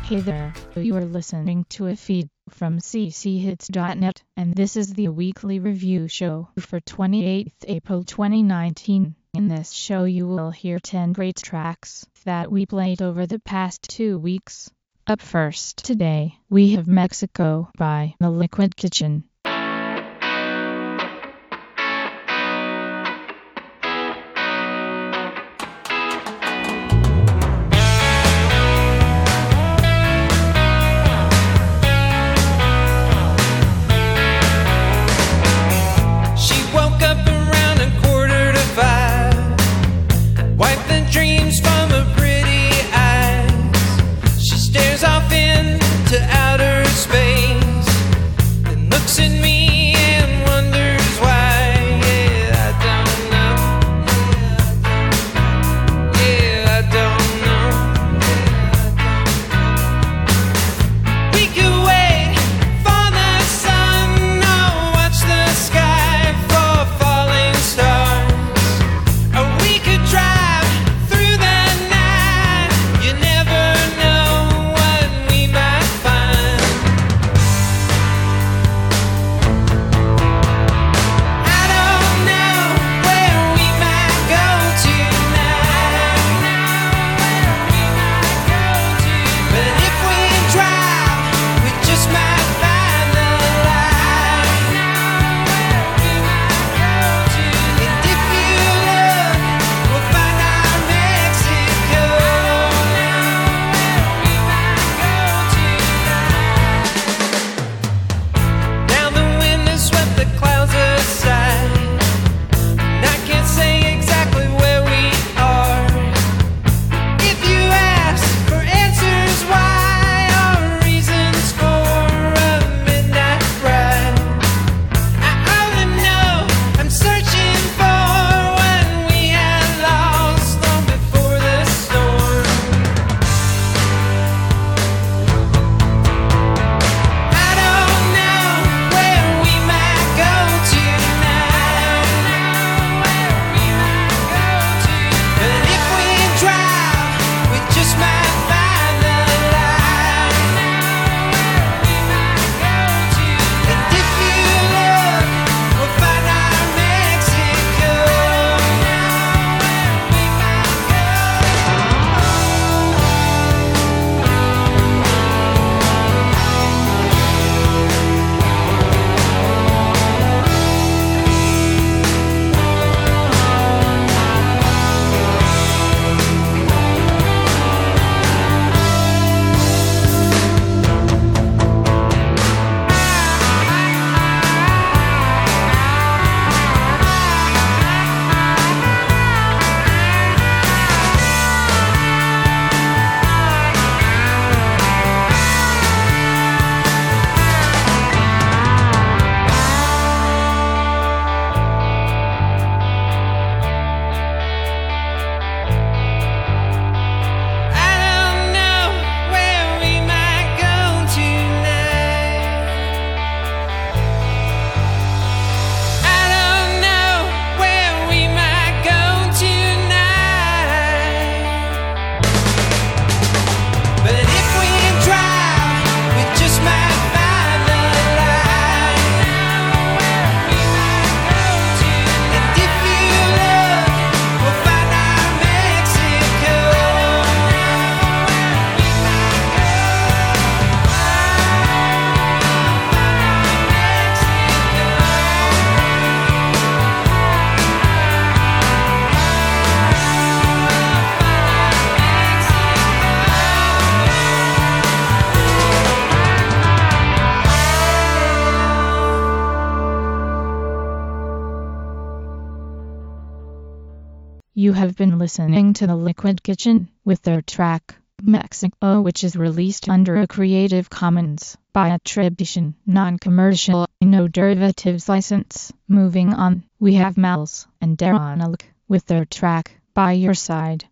Hey there, you are listening to a feed from cchits.net, and this is the weekly review show for 28th April 2019. In this show you will hear 10 great tracks that we played over the past 2 weeks. Up first today, we have Mexico by The Liquid Kitchen. You have been listening to The Liquid Kitchen with their track, Mexico, which is released under a Creative Commons by attribution, non-commercial, no derivatives license. Moving on, we have Mals and Daronalk with their track, By Your Side.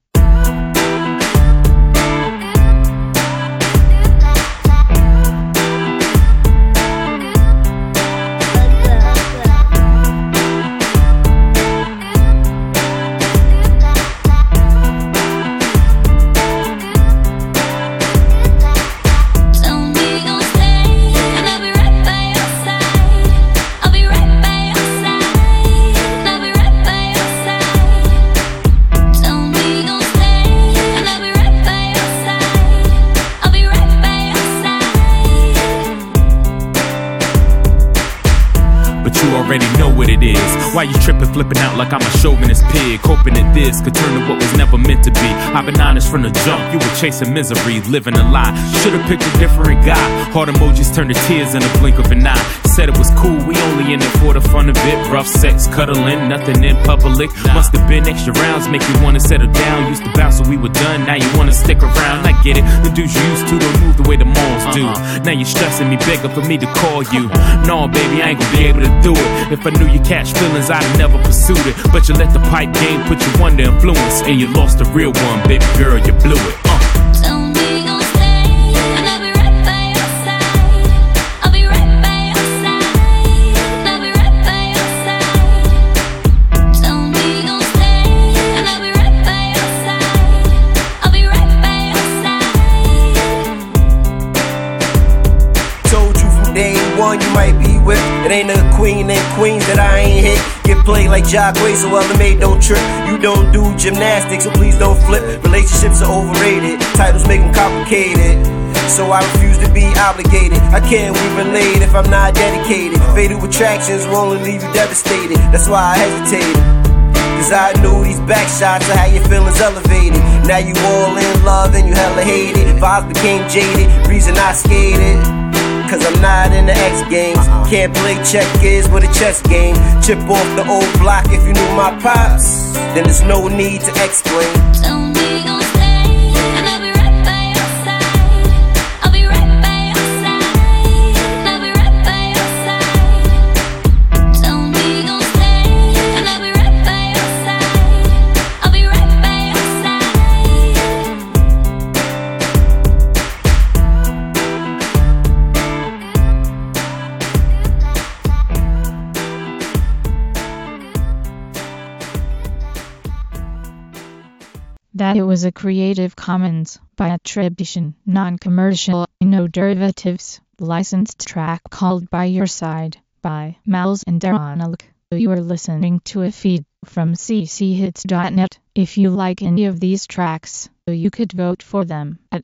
Why you tripping, flipping out like I'm a chauvinist pig, hoping that this could turn to what was never meant to be? I've been honest from the jump, you were chasing misery, living a lie. Should've picked a different guy. Heart emojis turned to tears in a blink of an eye. Said it was cool, we only in it for the fun of it. Rough sex, cuddling, nothing in public. Must have been extra rounds, make you wanna settle down. Used to bounce when we were done, now you wanna stick around. I get it, the dudes you used to don't move the way the malls do. Now you're stressing me, begging for me to call you. No, baby, I ain't gonna be able to do it. If I knew you catch feelings, I'd have never pursued it. But you let the pipe game put you under influence, and you lost the real one, baby girl, you blew it. You might be with. It ain't a queen and queens that I ain't hit. Get played like Jacquay, so made don't trip. You don't do gymnastics, so please don't flip. Relationships are overrated, titles make them complicated. So I refuse to be obligated. I can't be related if I'm not dedicated. Fatal attractions will only leave you devastated. That's why I hesitated, cause I knew these back shots will have your feelings elevated. Now you all in love and you hella hate it. Vibes became jaded, reason I skated, cause I'm not in the X Games. Can't play checkers with a chess game. Chip off the old block if you knew my pops, then there's no need to explain. Don't be gon' stay, and I'll be right by your side. I'll be right by your side. I'll be right by your side. Don't be gon' stay, and I'll be right by your side. I'll be right by your That it was a Creative Commons by attribution, non-commercial, no derivatives, licensed track called By Your Side by Miles and Darnell. You are listening to a feed from cchits.net. If you like any of these tracks, you could vote for them at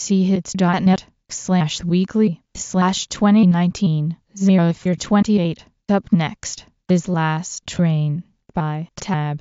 cchits.net/weekly/2019 0428. Up next is Last Train by Tab.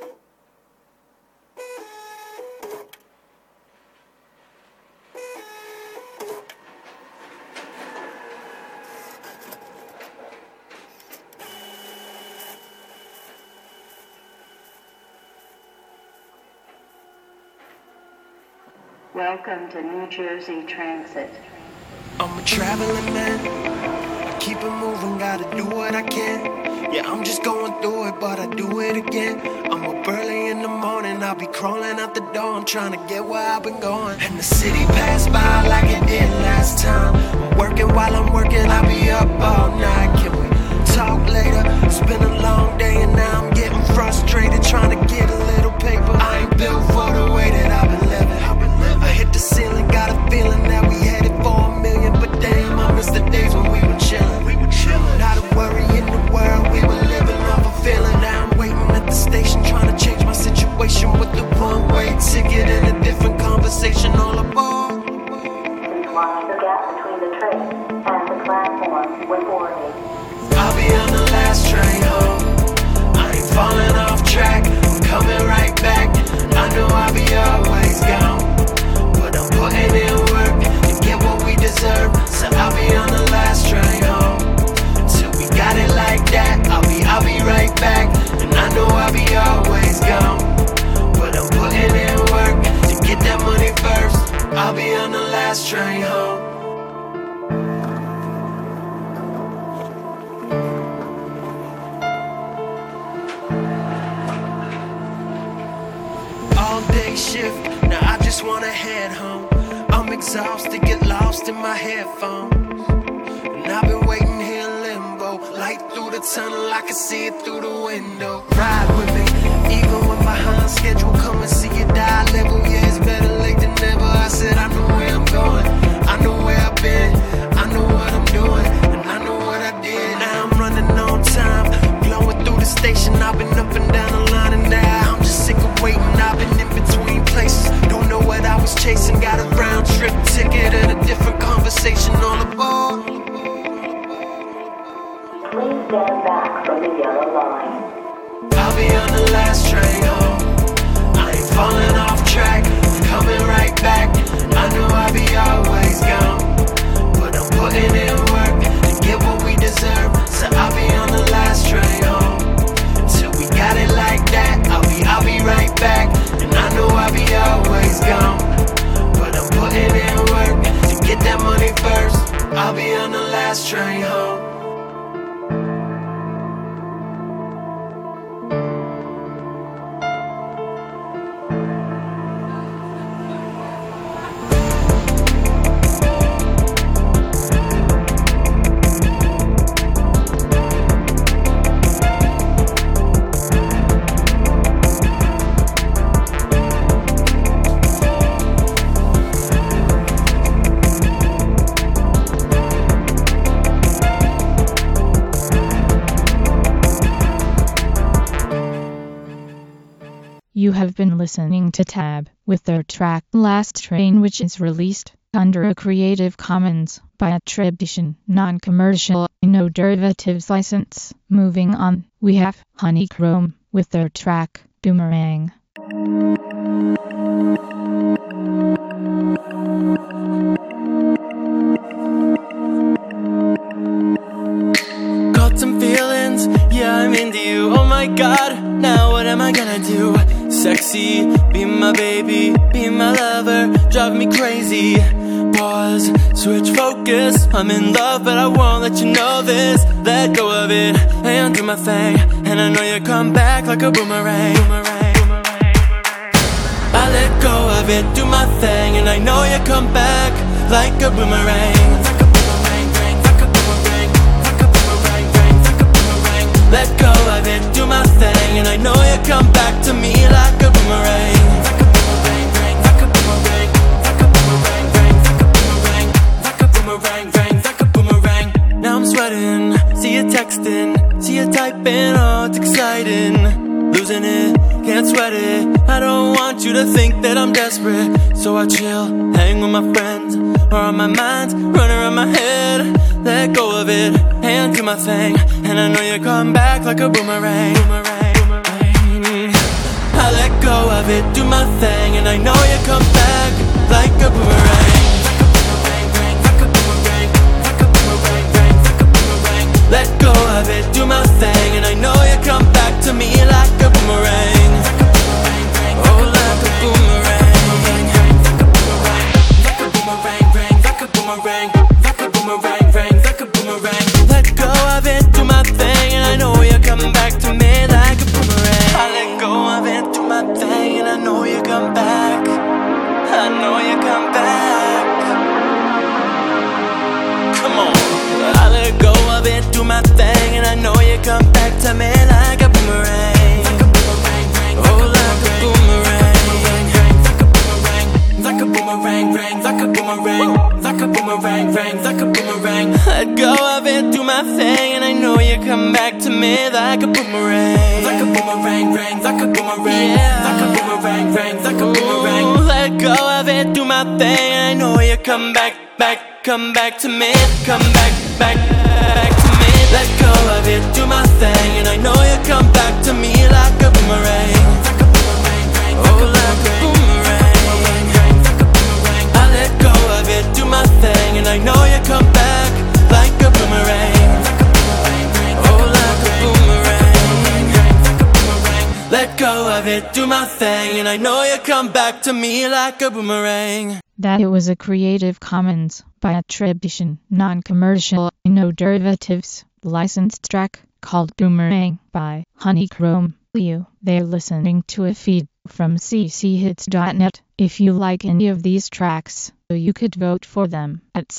Welcome to New Jersey Transit. I'm a traveling man, I keep it moving, gotta do what I can. Yeah, I'm just going through it, but I do it again. I'm up early in the morning, I'll be crawling out the door. I'm trying to get where I've been going. And the city passed by like it did last time. I'm working while I'm working, I'll be up all night. Can we talk later? It's been a long day and now I'm getting frustrated, trying to get a little paper. I ain't built for the way that I've been living. I hit the ceiling, got a feeling that we headed for $1 million. But damn, I miss the days when we were chilling. Not a worry in the world, we were living off a feeling. Now I'm waiting at the station, trying to change my situation with the one-way ticket and a different conversation all aboard. Please watch the gap between the train and the platform when boarding. I'll be on the last train home. I ain't falling off track, I'm coming right back. I know I'll be always gone, but I'm putting in work to get what we deserve. So I'll be on the last train home. Till we got it like that, I'll be right back. And I know I'll be always gone, but I'm putting in work to get that money first. I'll be on the last train home. All day shift, now I just wanna head home. I'm exhausted, get lost in my headphones. And I've been waiting here in limbo. Light through the tunnel, I can see it through the window. Ride with me, even when behind schedule. Come and see it die level. Yeah, it's better late than never. I said I know where I'm going, I know where I've been, I know what I'm doing, and I know what I did. Now I'm running on time, blowing through the station. I've been up and down the line and now I'm just sick of waiting. I've been in between places, don't know what I was chasing. Got a round trip ticket and a different conversation all aboard. Please stand back from the yellow line. I'll be on the last train home. I ain't falling off track, I'm coming right back. I know I'll be always gone, but I'm putting in work to get what we deserve. So I'll be on the last train home. Till we got it like that, I'll be right back. And I know I'll be always gone, but I'm putting in work to get that money first. I'll be on the last train home. You have been listening to Tab with their track Last Train, which is released under a Creative Commons by attribution, non-commercial, no derivatives license. Moving on, we have Honeychrome with their track Boomerang. Got some feelings, yeah, I'm into you. Oh my god, now what am I gonna do? Sexy, be my baby, be my lover, drive me crazy. Pause, switch focus, I'm in love but I won't let you know this. Let go of it, and do my thing, and I know you come back like a boomerang. I let go of it, do my thing, and I know you come back like a boomerang. Let go of it, do my thing, and I know you come back to me like a boomerang. Like a boomerang, like a boomerang, like a boomerang, like a boomerang. Now I'm sweating, see you texting, see you typing, oh it's exciting. Losing it, can't sweat it, I don't want you to think that I'm desperate. So I chill, hang with my friends, or on my mind, run around my head. Let go of it, and do my thing, and I know you come back like a boomerang. I let go of it, do my thing, and I know you come back like a boomerang. Let go of it, do my thing, and I know you come back to me like a boomerang. Oh, like a boomerang. Like a boomerang, like a boomerang, like a boomerang, like a boomerang. Let go of it, do my thing, and I know you come back to me like a boomerang. I let go of it, do my thing, and I know you come back. I know you come back. Come on. I let go of it, do my thing, and I know you come back to me like a boomerang. Oh, like a boomerang. Like a boomerang, like a boomerang, like a boomerang, like a boomerang. Let go of it, do my thing, and I know you come back to me like a boomerang. Like a boomerang, like a boomerang, like a boomerang, like a boomerang. Let go of it, do my thing, and I know you come back to me, come back to me. Let go of it, do my thing, and I know you come back to me like a boomerang. Oh, like a boomerang. I let go of it, do my thing, and I know you come back like a boomerang. Oh, like a boomerang. Let go of it, do my thing, and I know you come back to me like a boomerang. That it was a Creative Commons by attribution, non-commercial, no derivatives, licensed track called Boomerang by Honeychrome. They're listening to a feed from cchits.net. If you like any of these tracks, you could vote for them at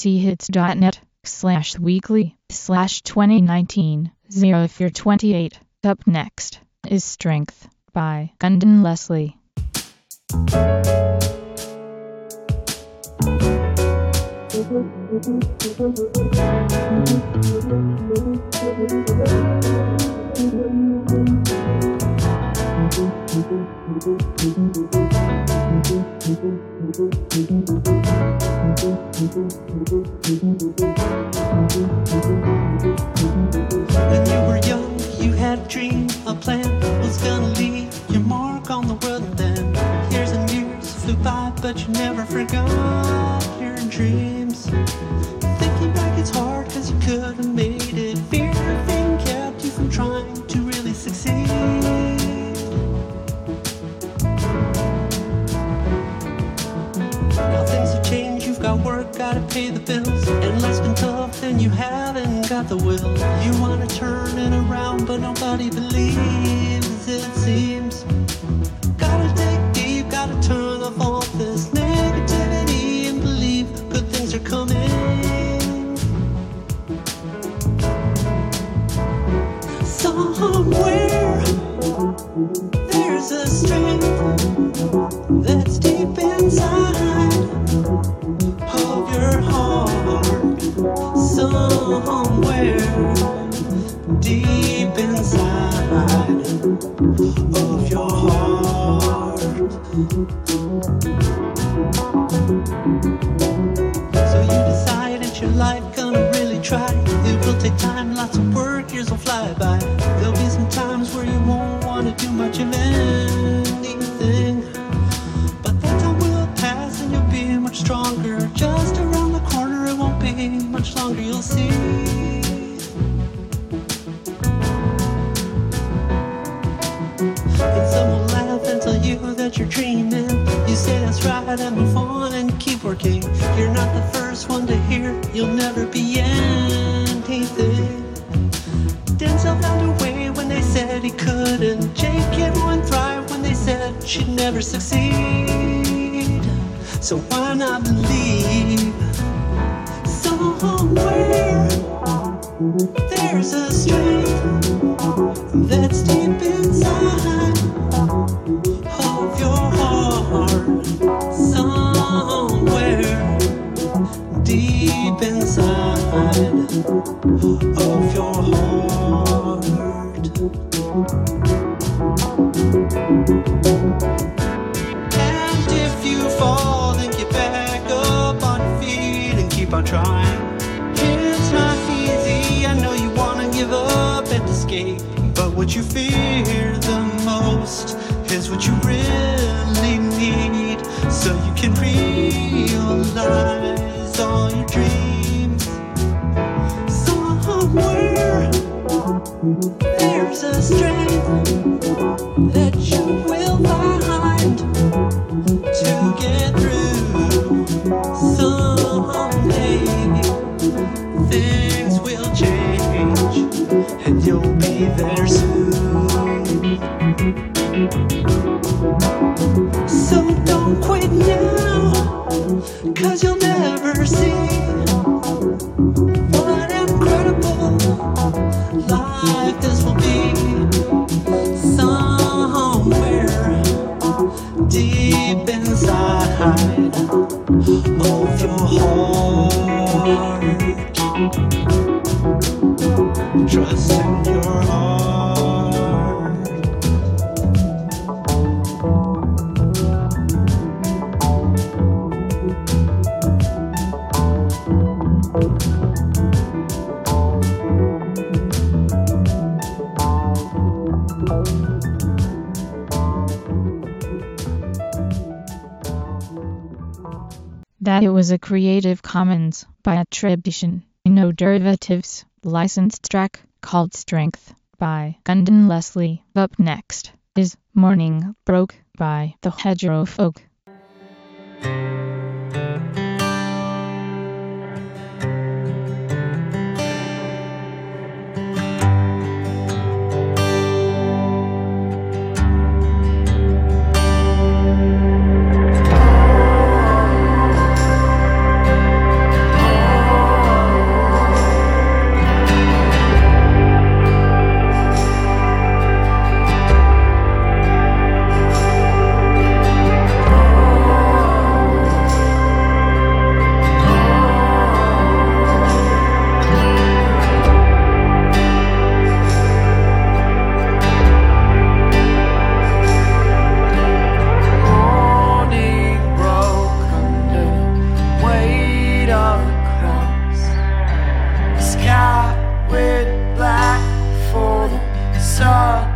cchits.net/weekly/2019-0428. Up next is Strength by Gundan Leslie. When you were young, you had a dream, a plan. that you never forgot your dreams. Thinking back, it's hard cause you could have made it. Fear of being kept you from trying to really succeed. Now things have changed, you've got work, gotta pay the bills, and life's been tough and you haven't got the will. You wanna turn it around but nobody believes it seems. Gotta dig deep, gotta turn off all this negativity and believe good things are coming. Somewhere there's a strength that's deep inside of your heart. Somewhere deep inside of your heart. So you decide it's your life, gonna really try. It will take time, lots of work, years will fly by. There'll be some times where you won't want to do much of anything, but that time will pass and you'll be much stronger. Just around the corner, it won't be much longer, you'll see. And some will laugh and tell you that you're dreaming. You say that's right and move on and keep working. You're not the first one to hear you'll never be anything. Denzel found a way when they said he couldn't. Jake and one thrive when they said she'd never succeed. So why not believe? Somewhere there's a strength that's deep inside of your heart. Somewhere deep inside of your heart. And if you fall, then get back up on your feet and keep on trying. It's not easy, I know you wanna give up and escape, but what you fear the most is what you really need, so you can realize all your dreams. Somewhere there's a strength that you will find to get through. Someday things will change and you'll be there soon. So don't quit now, cause you'll never see what incredible life this will be. Somewhere deep inside of your heart. Trust in your heart. That it was a Creative Commons by attribution, no derivatives, licensed track called Strength by Gundon Leslie. Up next is Morning Broke by the Hedgerow Folk.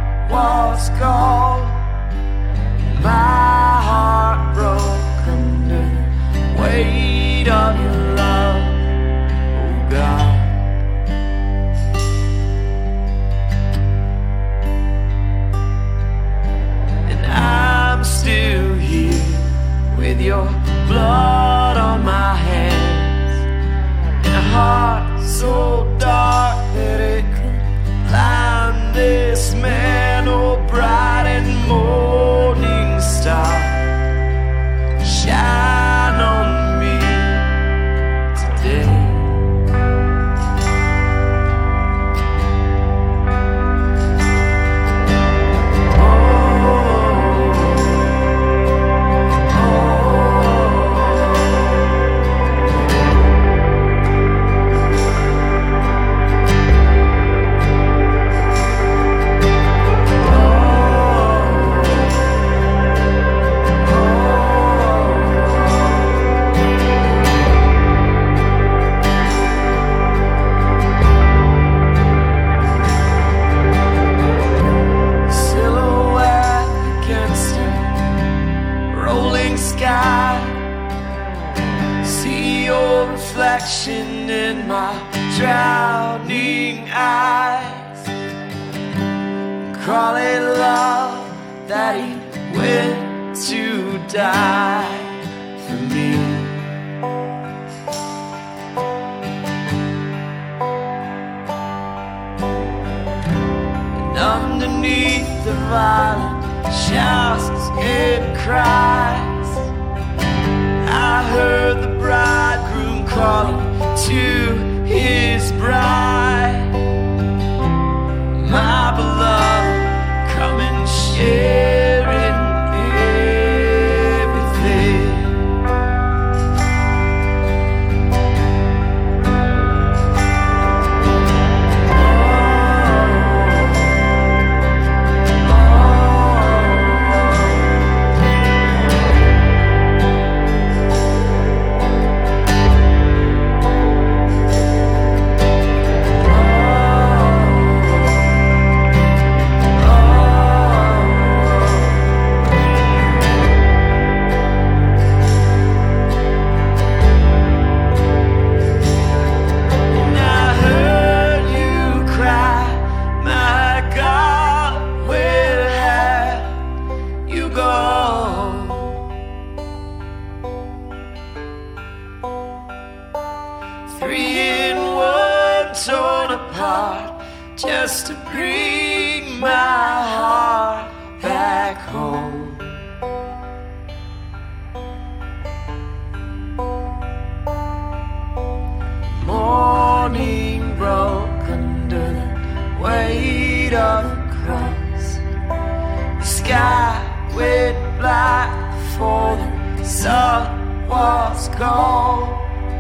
was gone, my heart broke under flashing in my drowning eyes, calling love that he went to die for me. And underneath the violent shouts and cries, I heard the bridegroom calling to his bride, my beloved, come and share in everything. Just to bring my heart back home. Morning broke under the weight of the cross. The sky went black before the sun was gone.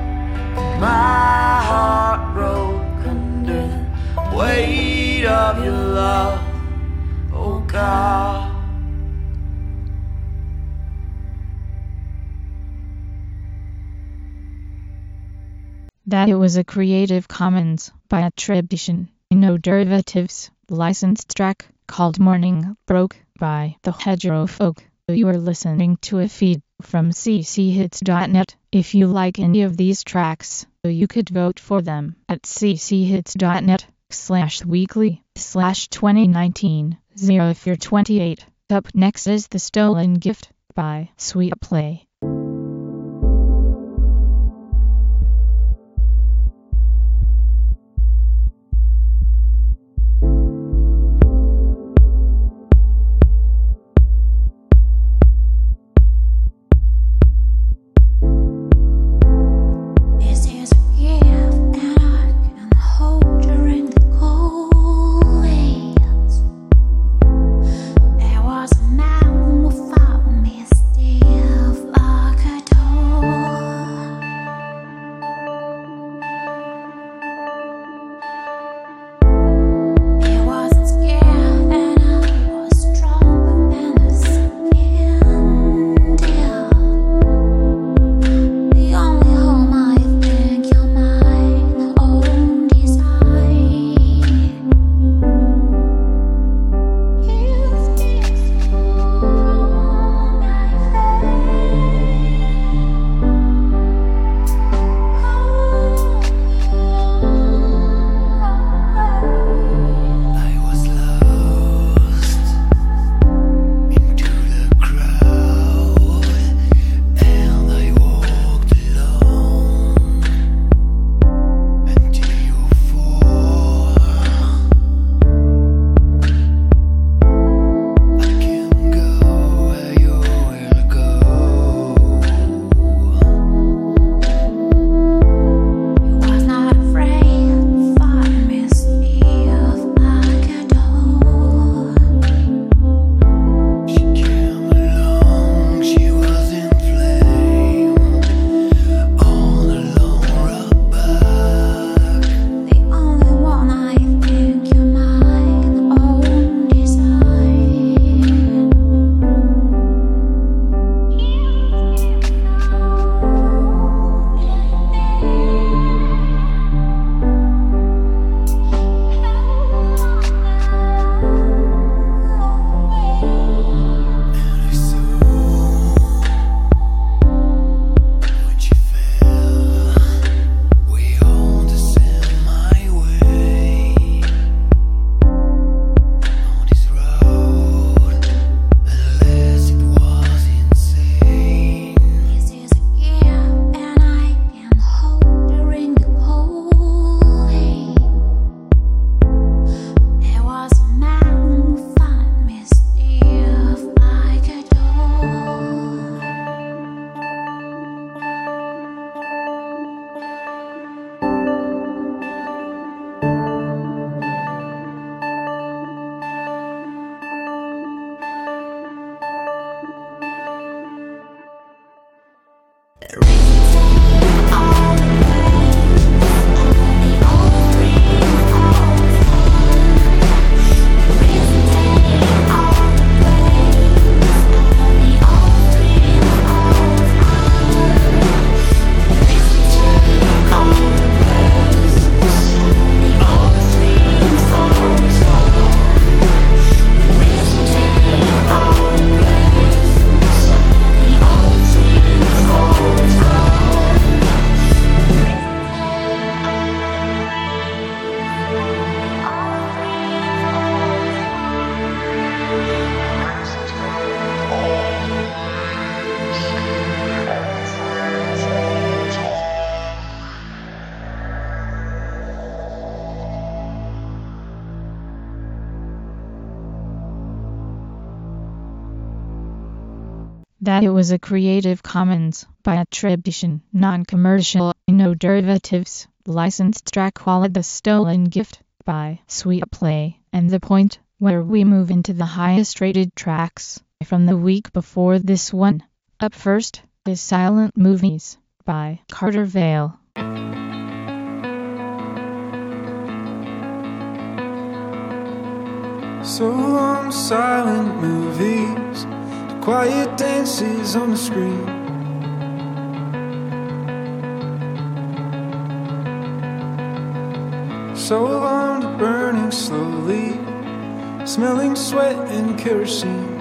My heart broke under the weight of your love, oh God. That it was a Creative Commons by attribution, no derivatives, licensed track called Morning Broke by The Hedgerow Folk. You are listening to a feed from cchits.net. If you like any of these tracks, you could vote for them at cchits.net/weekly/2019 0428. Up next is The Stolen Gift by Sweet Play. There was a man who found me still. that it was a Creative Commons by attribution, non-commercial, no derivatives, licensed track called The Stolen Gift by Sweet Play, and the point where we move into the highest rated tracks from the week before this one. Up first is Silent Movies by Carter Vale. So long silent movies, the quiet dances on the screen. So long to burning slowly, smelling sweat and kerosene.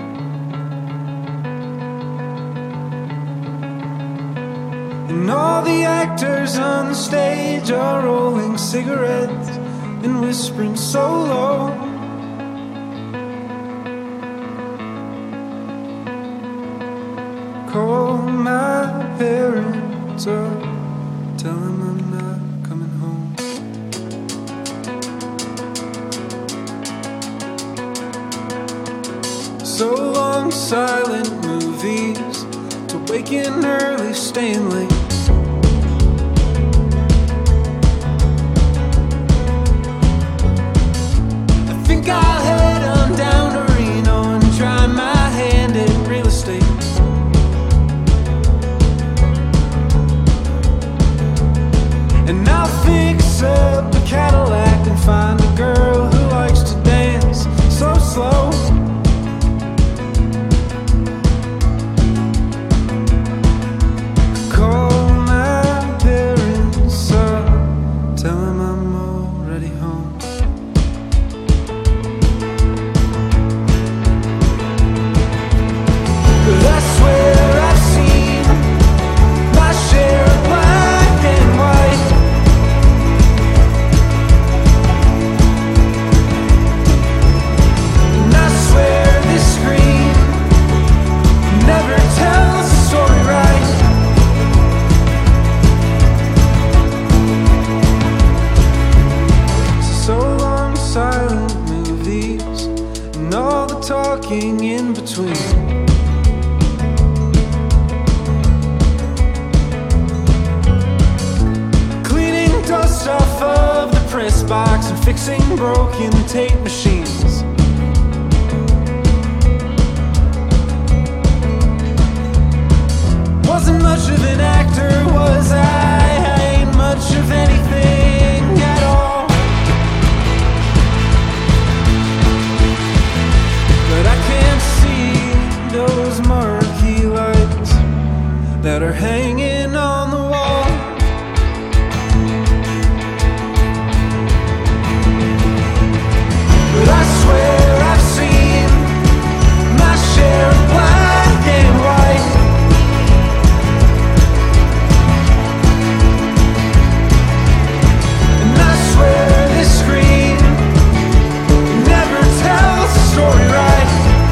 And all the actors on the stage are rolling cigarettes and whispering so low. Call my parents up, tell them I'm not coming home. So long silent movies, to waking early, staying late. I think I'll head on down to Reno and try my hand at real estate. And I'll fix up a Cadillac and find a girl who likes to dance so slow. Call my parents up, tell them I'm already home. But I swear I've seen my share of black and white. And I swear this screen never tells the story right. So long silent movies and all the talking in between. Cleaning dust off of the press box and fixing broken tape machines. Wasn't much of an actor, was I? I ain't much of anything at all. But I can't see those marquee lights that are hanging on the wall. But I swear I've seen my share of black and white. And I swear this screen never tells the story right.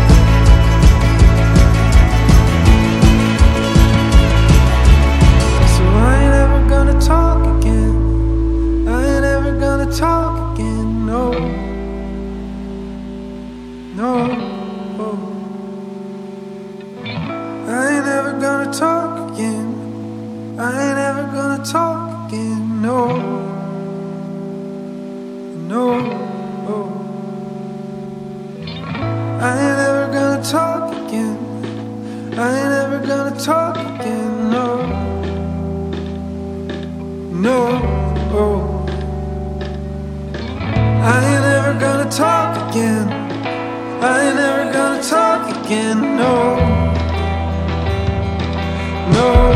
So I ain't ever gonna talk again. I ain't ever gonna talk again, no. No, I ain't ever gonna talk again. I ain't ever gonna talk again, no. No, I ain't ever gonna talk again. I ain't ever gonna talk again, no. No, I ain't ever gonna talk again. I ain't never gonna talk again, no. No,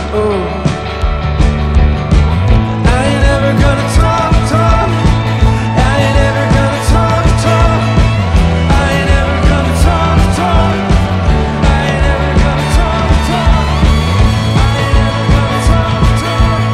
I ain't never gonna talk. I ain't never gonna talk. I ain't never gonna talk. I ain't never gonna talk. I ain't never gonna talk.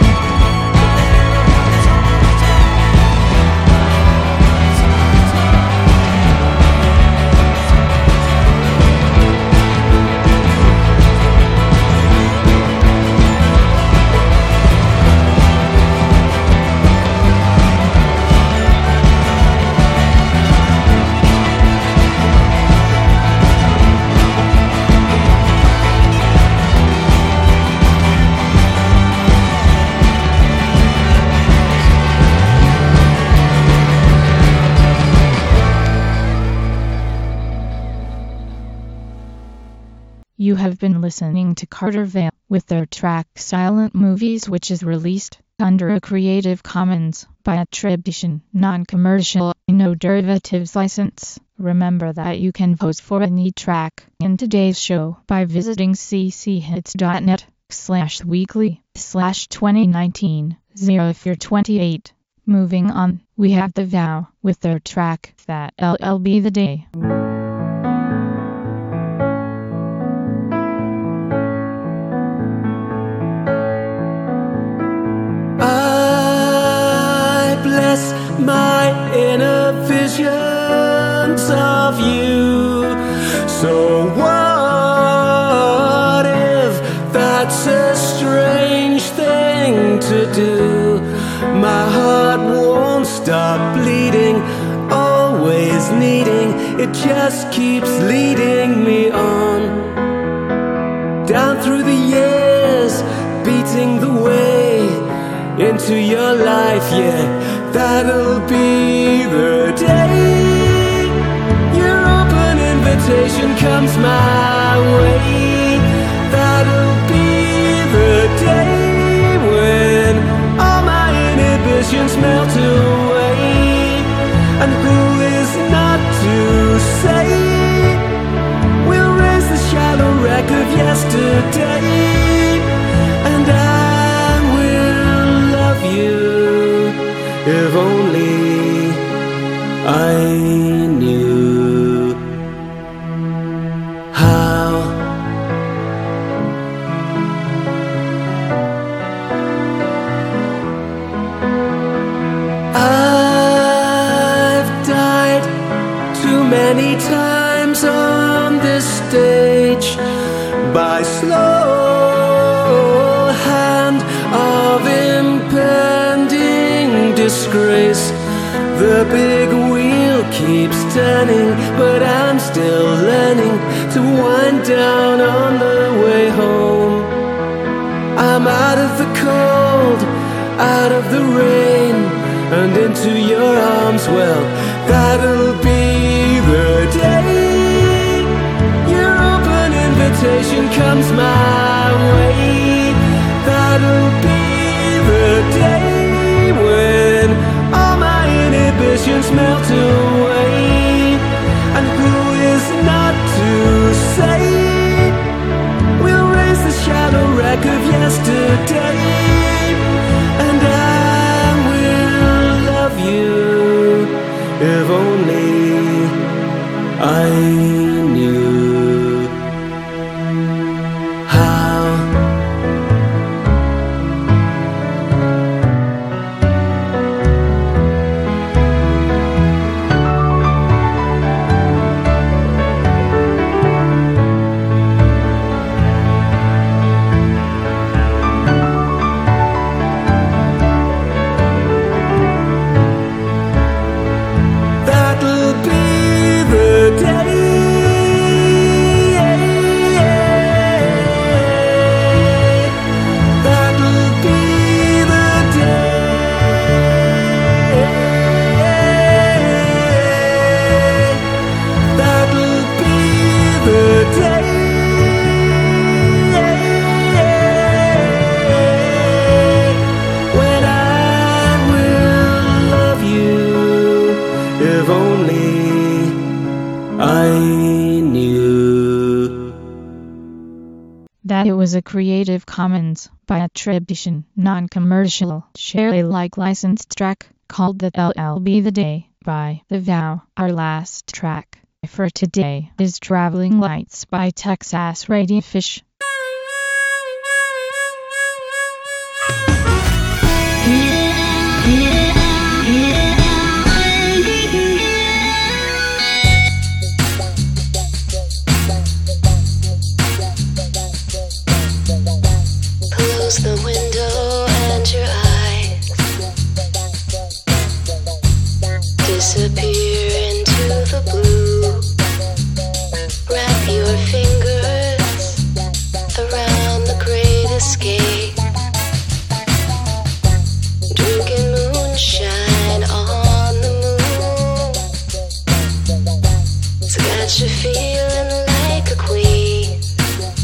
You have been listening to Carter Vale with their track Silent Movies, which is released under a Creative Commons by attribution, non-commercial, no derivatives license. Remember that you can vote for any track in today's show by visiting cchits.net/weekly/2019 if you're 28. Moving on, we have The Vow with their track That LL Be The Day. I bless my inner visions of you. So what if that's a strange thing to do? My heart won't stop bleeding, always needing, it just keeps leading me on. Down through the years, beating the way into your life, yeah, that'll be the day your open invitation comes my way. That'll be the day when all my inhibitions melt away. And who is not to say we'll raise the shallow wreck of yesterday, and I will love you if only I knew how. I've died too many times on this stage by slow hand of impending disgrace. The big wheel keeps turning, but I'm still learning to wind down on the way home. I'm out of the cold, out of the rain, and into your arms. Well, that'll be the day your open invitation comes my way. That'll be the day when all my inhibitions melt away. And who is not to say we'll raise the shallow wreck of yesterday, and I will love you if only I knew how. That'll be the day That it was a Creative Commons by attribution, non-commercial, share Alike licensed track called That LL Be The Day by The Vow. Our last track for today is Traveling Lights by Texas Radiofish. Close the window and your eyes disappear into the blue. Wrap your fingers around the great escape. Drinking moonshine on the moon. It's got you feeling like a queen.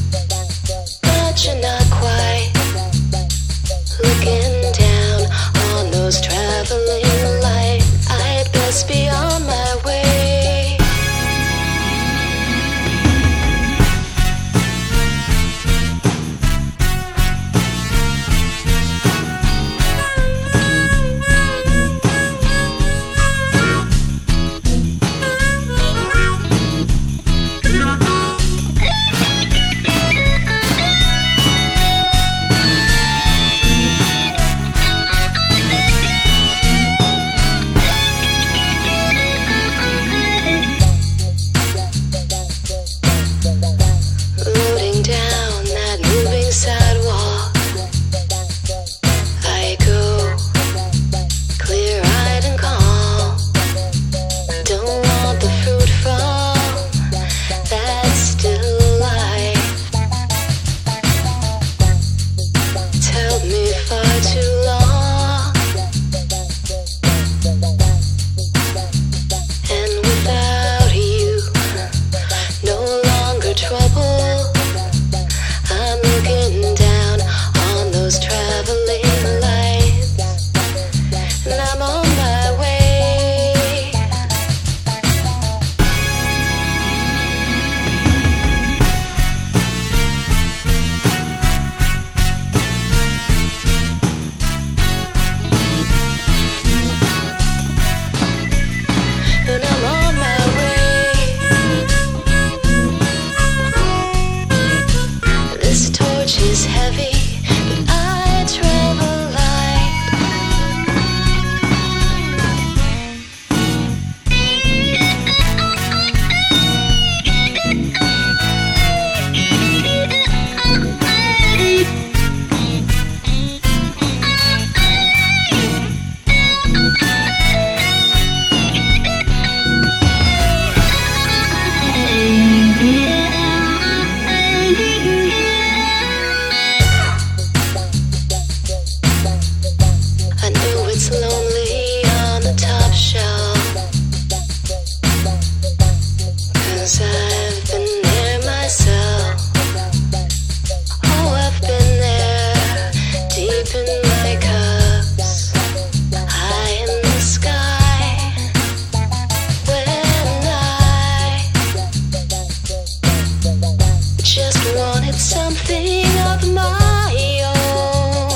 something of my own.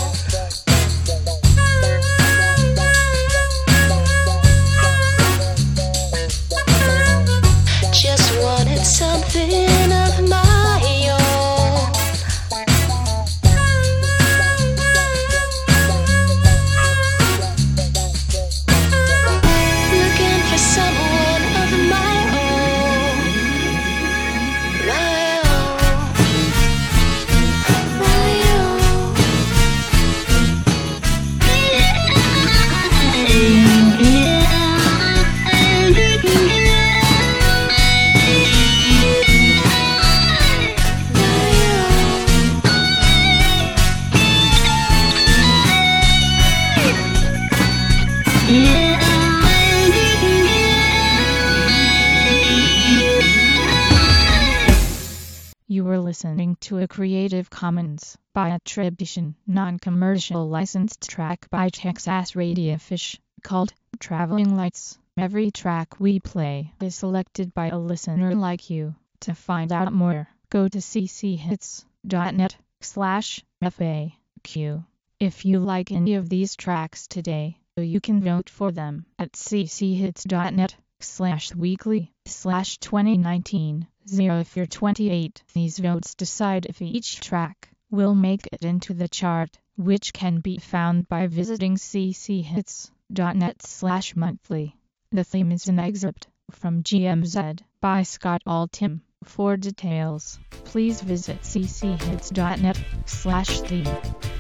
Just wanted something of my own. Looking for someone of my own. My own. My own. You were listening to a Creative Commons by attribution, non-commercial licensed track by Texas Radiofish, called Traveling Lights. Every track we play is selected by a listener like you. To find out more, go to cchits.net/FAQ. If you like any of these tracks today, you can vote for them at cchits.net/weekly/2019. 0 if you're 28. These votes decide if each track will make it into the chart, which can be found by visiting cchits.net/monthly. The theme is an excerpt from GMZ by Scott Altham. For details, please visit cchits.net/theme.